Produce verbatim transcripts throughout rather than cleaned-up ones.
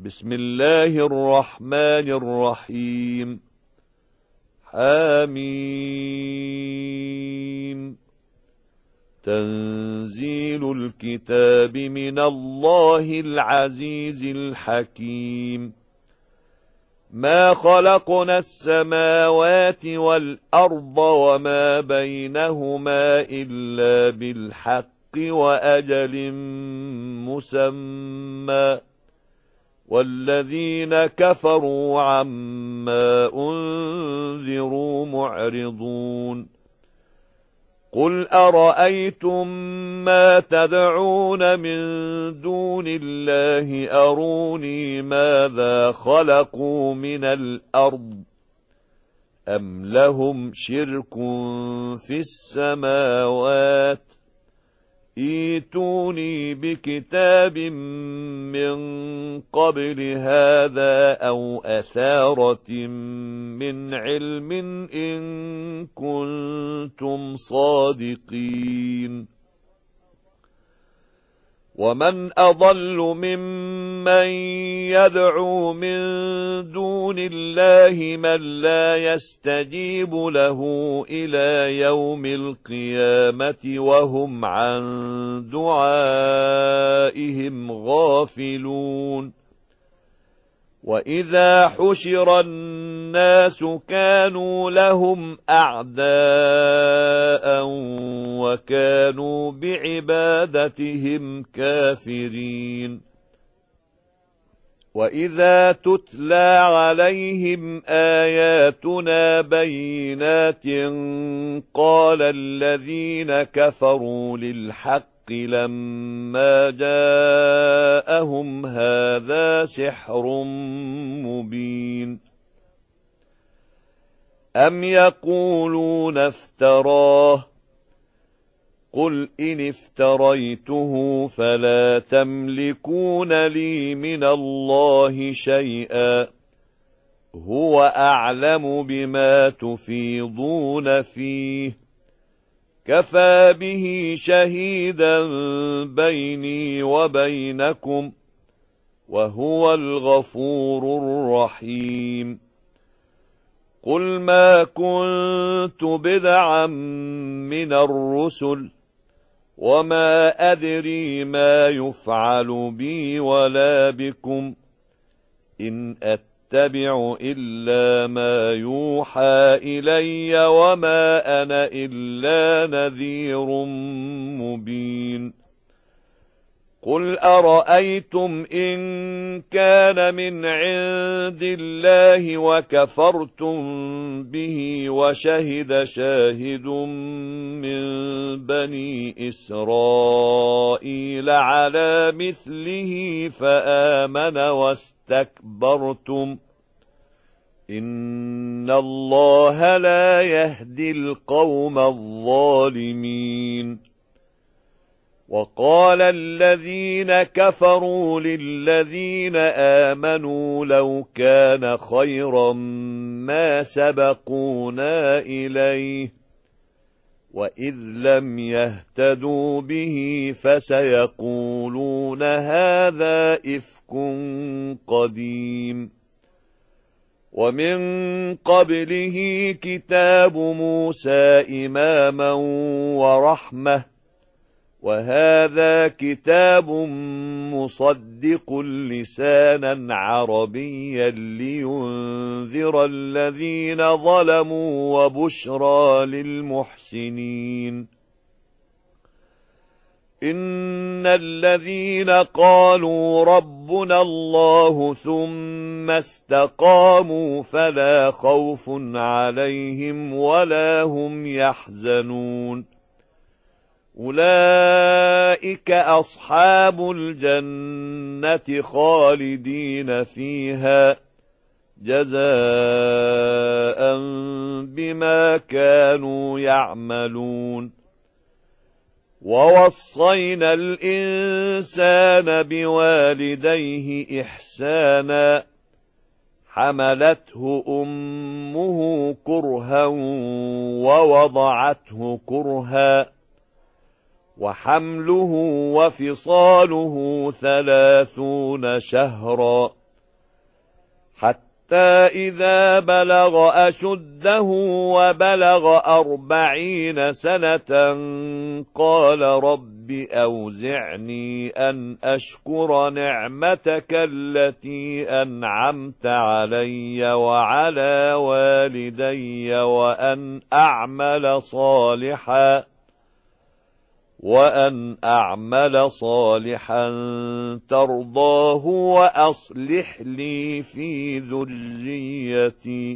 بسم الله الرحمن الرحيم. حميم. تنزيل الكتاب من الله العزيز الحكيم. ما خلقنا السماوات والأرض وما بينهما إلا بالحق وأجل مسمى، والذين كفروا عما أنذروا معرضون. قل أرأيتم ما تدعون من دون الله أروني ماذا خلقوا من الأرض أم لهم شرك في السماوات ائتوني بكتاب من قبل هذا أو أثارة من علم إن كنتم صادقين. ومن أضل ممن يدعو من دون الله من لا يستجيب له إلى يوم القيامة وهم عن دعائهم غافلون. وإذا حشر الناس كانوا لهم أعداء وكانوا بعبادتهم كافرين. وإذا تتلى عليهم آياتنا بينات قال الذين كفروا للحق لما جاءهم هذا سحر مبين. أم يقولون افتراه قل إن افتريته فلا تملكون لي من الله شيئا هو أعلم بما تفيضون فيه كفى به شهيدا بيني وبينكم وهو الغفور الرحيم. قل ما كنت بدعا من الرسل وما أدري ما يفعل بي ولا بكم إن أتبع إلا ما يوحى إلي وما أنا إلا نذير مبين. قل أرأيتم إن كان من عند الله وكفرتم به وشهد شاهد من بني إسرائيل على مثله فآمن واستكبرتم إن الله لا يهدي القوم الظالمين. وقال الذين كفروا للذين آمنوا لو كان خيرا ما سبقونا إليه وإذ لم يهتدوا به فسيقولون هذا إفك قديم. ومن قبله كتاب موسى إماما ورحمة وهذا كتاب مصدق لسانا عربيا لينذر الذين ظلموا وبشرى للمحسنين. إن الذين قالوا ربنا الله ثم استقاموا فلا خوف عليهم ولا هم يحزنون أولئك أصحاب الجنة خالدين فيها جزاء بما كانوا يعملون. ووصينا الإنسان بوالديه إحسانا حملته أمه كرها ووضعته كرها وحمله وفصاله ثلاثون شهرا حتى إذا بلغ أشده وبلغ أربعين سنة قال رب أوزعني أن أشكر نعمتك التي أنعمت علي وعلى والدي وأن أعمل صالحا وأن أعمل صالحا ترضاه وأصلح لي في ذريتي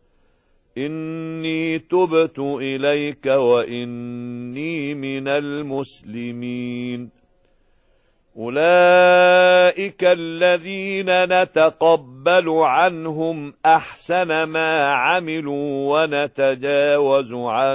إني تبت إليك وإني من المسلمين. أولئك الذين نتقبل عنهم أحسن ما عملوا ونتجاوز عن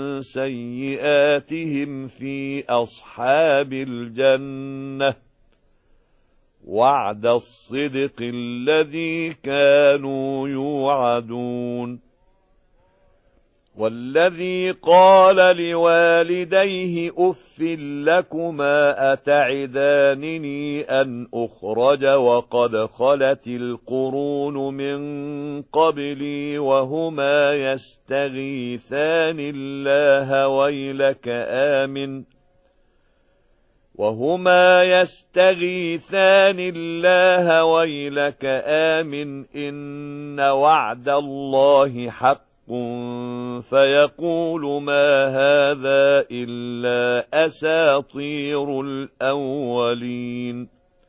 سيئاتهم في أصحاب الجنة وعد الصدق الذي كانوا يوعدون. والذي قال لوالديه أف لكما أتعدانني أن أخرج وقد خلت القرون من قبلي وهما يستغيثان الله ويلك آمن وهما يستغيثان الله ويلك آمن إن وعد الله حق فيقول ما هذا إلا أساطير الأولين.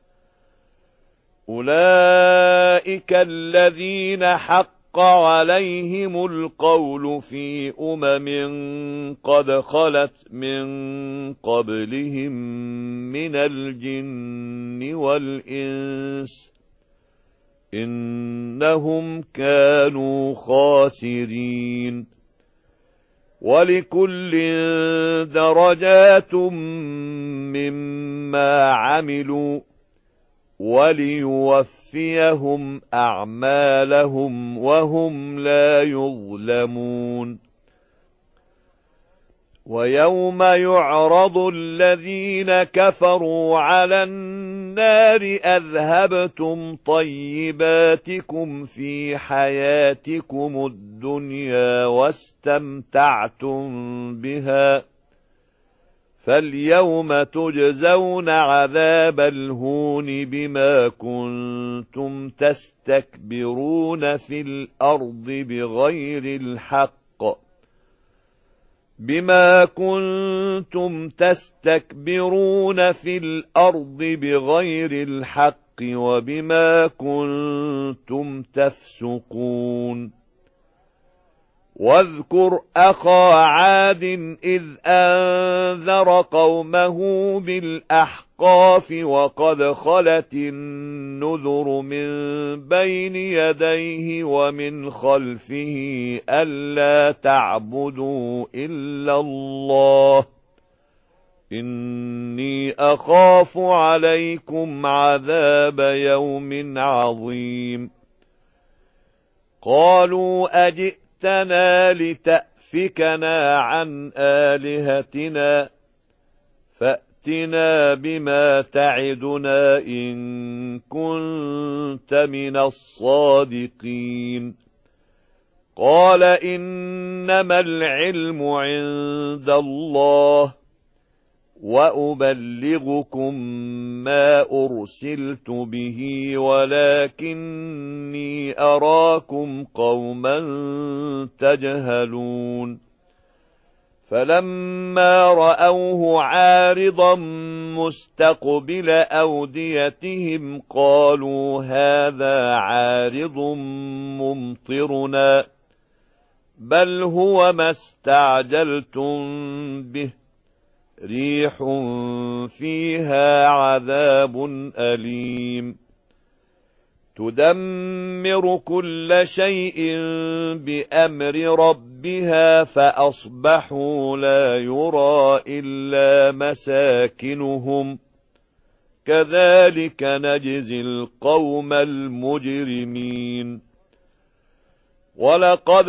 أولئك الذين حق عليهم القول في أمم قد خلت من قبلهم من الجن والإنس إنهم كانوا خاسرين. ولكل درجات مما عملوا وليوفيهم أعمالهم وهم لا يظلمون. ويوم يعرض الذين كفروا على النار أذهبتم طيباتكم في حياتكم الدنيا واستمتعتم بها فاليوم تجزون عذاب الهون بما كنتم تستكبرون في الأرض بغير الحق بما كنتم تستكبرون في الأرض بغير الحق وبما كنتم تفسقون. واذكر أخا عاد إذ أنذر قومه بالأحقاف وقد خلت النذر من بين يديه ومن خلفه ألا تعبدوا إلا الله إني أخاف عليكم عذاب يوم عظيم. قالوا أجئ جئتنا لتأفكنا عن آلهتنا فأتنا بما تعدنا إن كنت من الصادقين. قال إنما العلم عند الله وأبلغكم ما أرسلت به ولكني أراكم قوما تجهلون. فلما رأوه عارضا مستقبل أوديتهم قالوا هذا عارض ممطرنا بل هو ما استعجلتم به ريح فيها عذاب أليم تدمر كل شيء بأمر ربها فأصبحوا لا يرى إلا مساكنهم كذلك نجزي القوم المجرمين. ولقد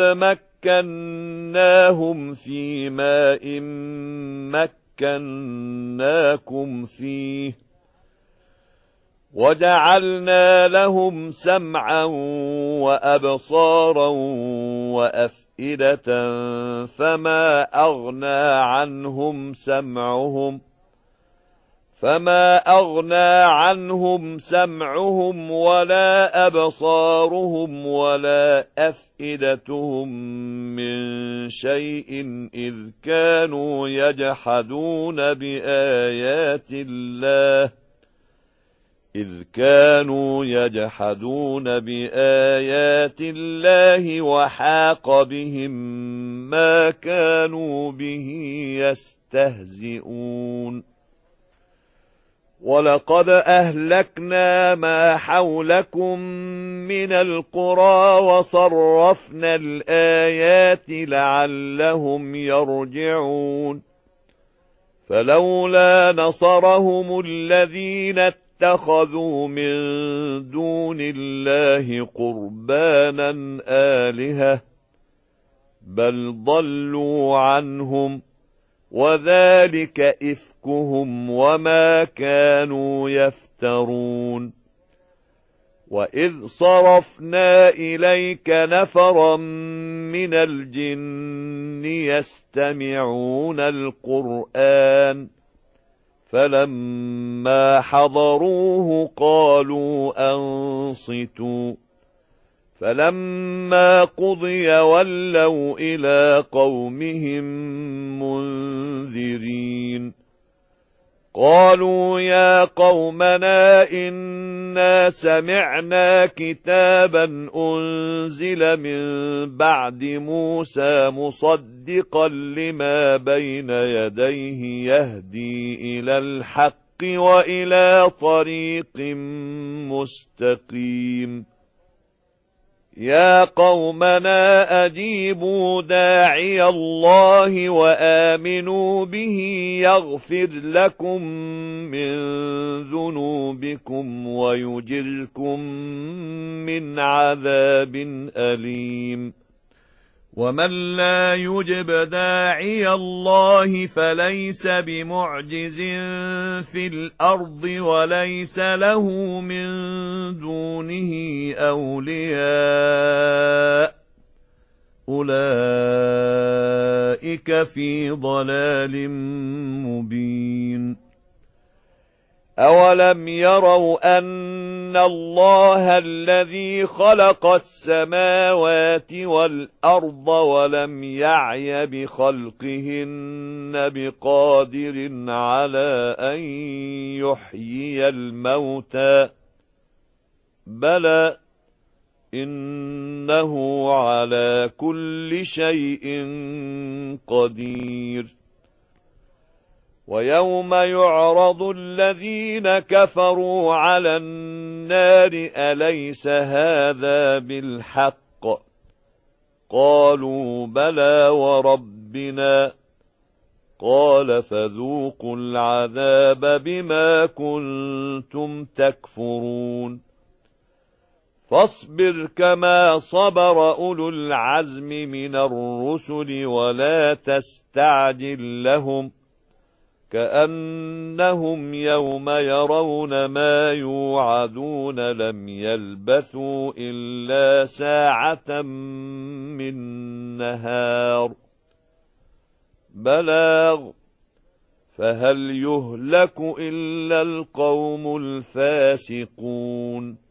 مكناهم في ماء مكناكم فيه وجعلنا لهم سمعا وأبصارا وأفئدة فما أغنى عنهم سمعهم فما أغنى عنهم سمعهم ولا أبصارهم ولا أفئدتهم من شيء إذ كانوا يجحدون بآيات الله إذ كانوا يجحدون بآيات الله وحاق بهم ما كانوا به يستهزئون ولقد أهلكنا ما حولكم من القرى وصرفنا الآيات لعلهم يرجعون فلولا نصرهم الذين اتخذوا من دون الله قربانا آلهة بل ضلوا عنهم وذلك إفكهم وما كانوا يفترون وإذ صرفنا إليك نفرا من الجن يستمعون القرآن فلما حضروه قالوا أنصتوا فلما قضي ولوا إلى قومهم منذرين قالوا يا قومنا إنا سمعنا كتابا أنزل من بعد موسى مصدقا لما بين يديه يهدي إلى الحق وإلى طريق مستقيم يا قومنا أجيبوا داعي الله وآمنوا به يغفر لكم من ذنوبكم ويجركم من عذاب أليم ومن لا يجب داعي الله فليس بمعجز في الأرض وليس له من دونه أولياء أولئك في ضلال مبين أولم يروا أن الله الذي خلق السماوات والأرض ولم يعي بخلقهن بقادر على أن يحيي الموتى بلى إنه على كل شيء قدير ويوم يعرض الذين كفروا على النار أليس هذا بالحق قالوا بلى وربنا قال فذوقوا العذاب بما كنتم تكفرون فاصبر كما صبر أولو العزم من الرسل ولا تستعجل لهم كأنهم يوم يرون ما يوعدون لم يلبثوا إلا ساعة من نهار بلاغ فهل يهلك إلا القوم الفاسقون